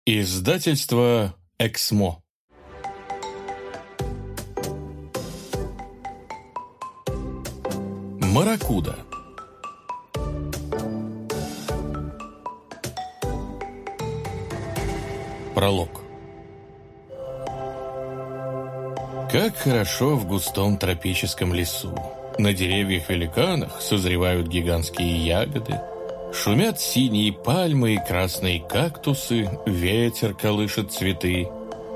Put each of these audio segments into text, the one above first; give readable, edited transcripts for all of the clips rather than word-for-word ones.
Издательство «Эксмо». Маракуда. Пролог. Как хорошо в густом тропическом лесу. На деревьях-великанах созревают гигантские ягоды. Шумят синие пальмы и красные кактусы, ветер колышет цветы.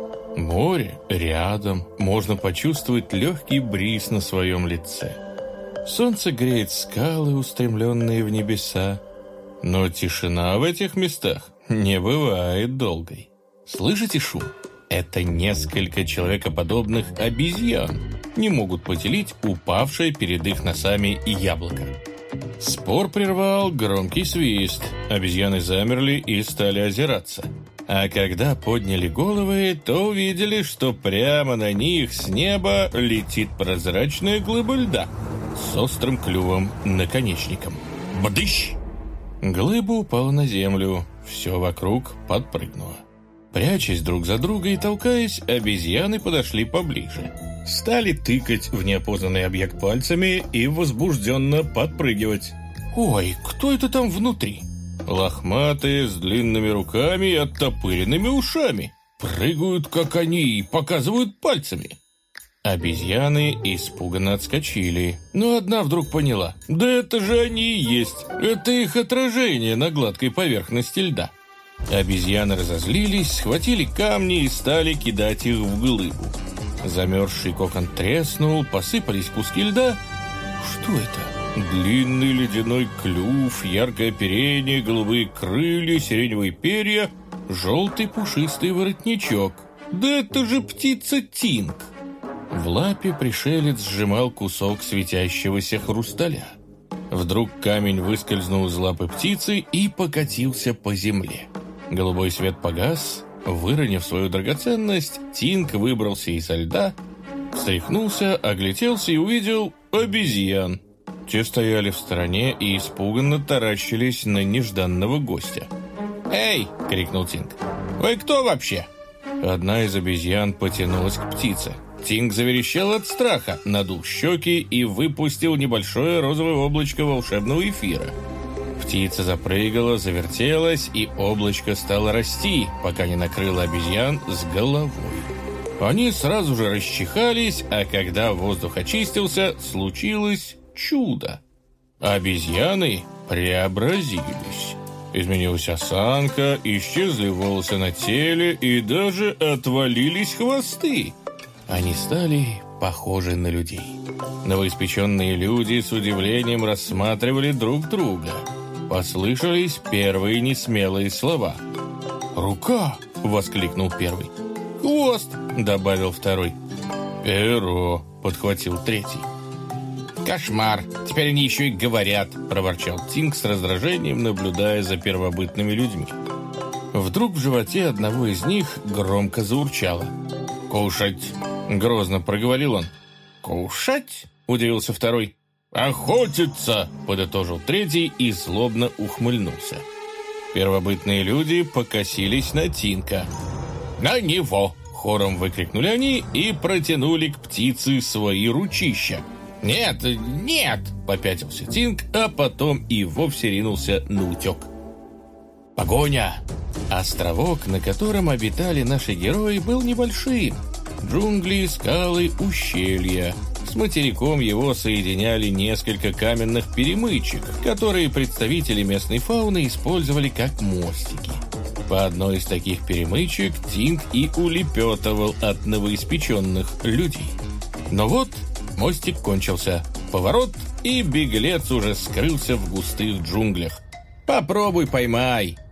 Море рядом, можно почувствовать легкий бриз на своем лице. Солнце греет скалы, устремленные в небеса. Но тишина в этих местах не бывает долгой. Слышите шум? Это несколько человекоподобных обезьян не могут поделить упавшее перед их носами яблоко. Спор прервал громкий свист. Обезьяны замерли и стали озираться. А когда подняли головы, то увидели, что прямо на них с неба летит прозрачная глыба льда с острым клювом-наконечником. Бдыщ! Глыба упала на землю, все вокруг подпрыгнуло. Прячась друг за друга и толкаясь, обезьяны подошли поближе. Стали тыкать в неопознанный объект пальцами и возбужденно подпрыгивать. «Ой, кто это там внутри?» Лохматые, с длинными руками и оттопыренными ушами. Прыгают, как они, и показывают пальцами. Обезьяны испуганно отскочили, но одна вдруг поняла. Да это же они и есть. Это их отражение на гладкой поверхности льда. Обезьяны разозлились, схватили камни и стали кидать их в глыбу. Замерзший кокон треснул, посыпались куски льда. Что это? Длинный ледяной клюв, яркое оперение, голубые крылья, сиреневые перья, желтый пушистый воротничок. Да это же птица Тинг! В лапе пришелец сжимал кусок светящегося хрусталя. Вдруг камень выскользнул из лапы птицы и покатился по земле. Голубой свет погас. Выронив свою драгоценность, Тинг выбрался изо льда, встряхнулся, огляделся и увидел обезьян. Те стояли в стороне и испуганно таращились на нежданного гостя. «Эй!» — крикнул Тинг. «Вы кто вообще?» Одна из обезьян потянулась к птице. Тинг заверещал от страха, надул щеки и выпустил небольшое розовое облачко волшебного эфира. Птица запрыгала, завертелась, и облачко стало расти, пока не накрыло обезьян с головой. Они сразу же расчихались, а когда воздух очистился, случилось чудо. Обезьяны преобразились. Изменилась осанка, исчезли волосы на теле и даже отвалились хвосты. Они стали похожи на людей. Новоиспеченные люди с удивлением рассматривали друг друга. Послышались первые несмелые слова. «Рука!» — воскликнул первый. «Хвост!» — добавил второй. «Перо!» — подхватил третий. «Кошмар! Теперь они еще и говорят!» — проворчал Тинг с раздражением, наблюдая за первобытными людьми. Вдруг в животе одного из них громко заурчало. «Кушать!» — грозно проговорил он. «Кушать?» — удивился второй. «Охотиться!» — подытожил третий и злобно ухмыльнулся. Первобытные люди покосились на Тинга. «На него!» — хором выкрикнули они и протянули к птице свои ручища. «Нет, нет!» — попятился Тинг, а потом и вовсе ринулся на утек. Погоня! Островок, на котором обитали наши герои, был небольшим. Джунгли, скалы, ущелья. С материком его соединяли несколько каменных перемычек, которые представители местной фауны использовали как мостики. По одной из таких перемычек Тинг и улепетывал от новоиспеченных людей. Но вот мостик кончился. Поворот, и беглец уже скрылся в густых джунглях. «Попробуй поймай!»